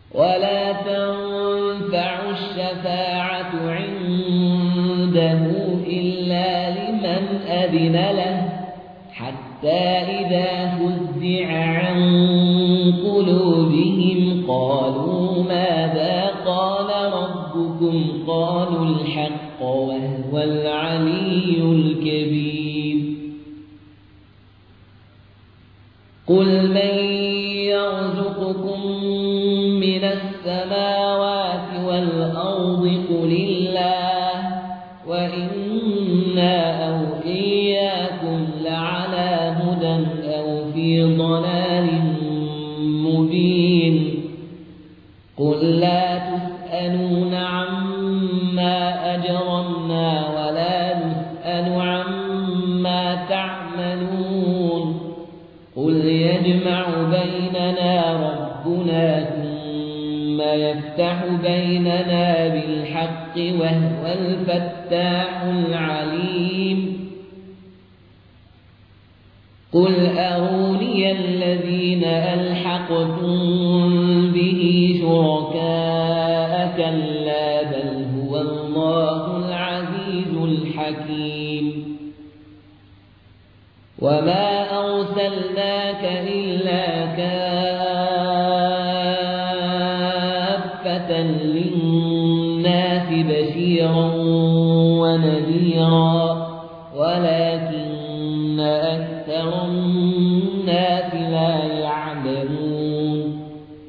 ولا تنفع الشفاعة عنده إلا لمن أذن له حتى إذا فزع عن قلوبهم قالوا ماذا قال ربكم قالوا الحق وهو العلي الكبير قل من يرزقكم من السماوات والأرض قل الله وإنا أو إياكم لعلى هدى أو في ضلال مبين قل لا تسألون عما أجرمنا ولا نسأل عما تعملون قل يجمع بيننا ربنا ثم يفتح بيننا بالحق وهو الفتاح العليم قل أروني الذين ألحقتم به شركاء كلا بل هو الله العزيز الحكيم وما أرسلناك إلا كافة للناس بشيرا ونذيرا ولكن أكثر الناس لا يعلمون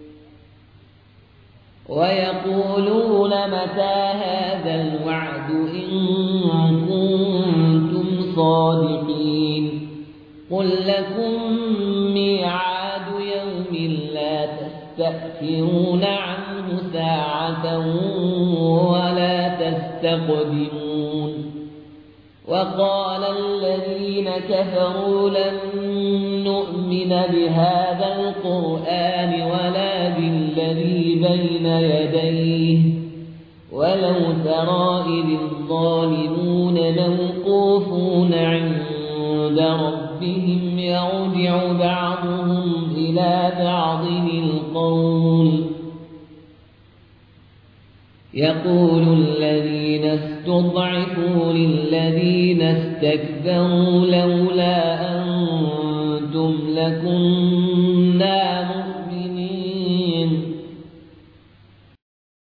ويقولون متى هذا الوعد إن كنتم صادقين قل لكم ميعاد يوم لا تستأخرون عنه ساعة ولا تستقدمون وقال الذين كفروا لن نؤمن بهذا القرآن ولا بالذي بين يديه ولو ترى إذ الظالمون موقوفون عند ربهم يرجع بعضهم إلى بعض القول يقول الذين استضعفوا للذين استكبروا لولا أنتم لكنا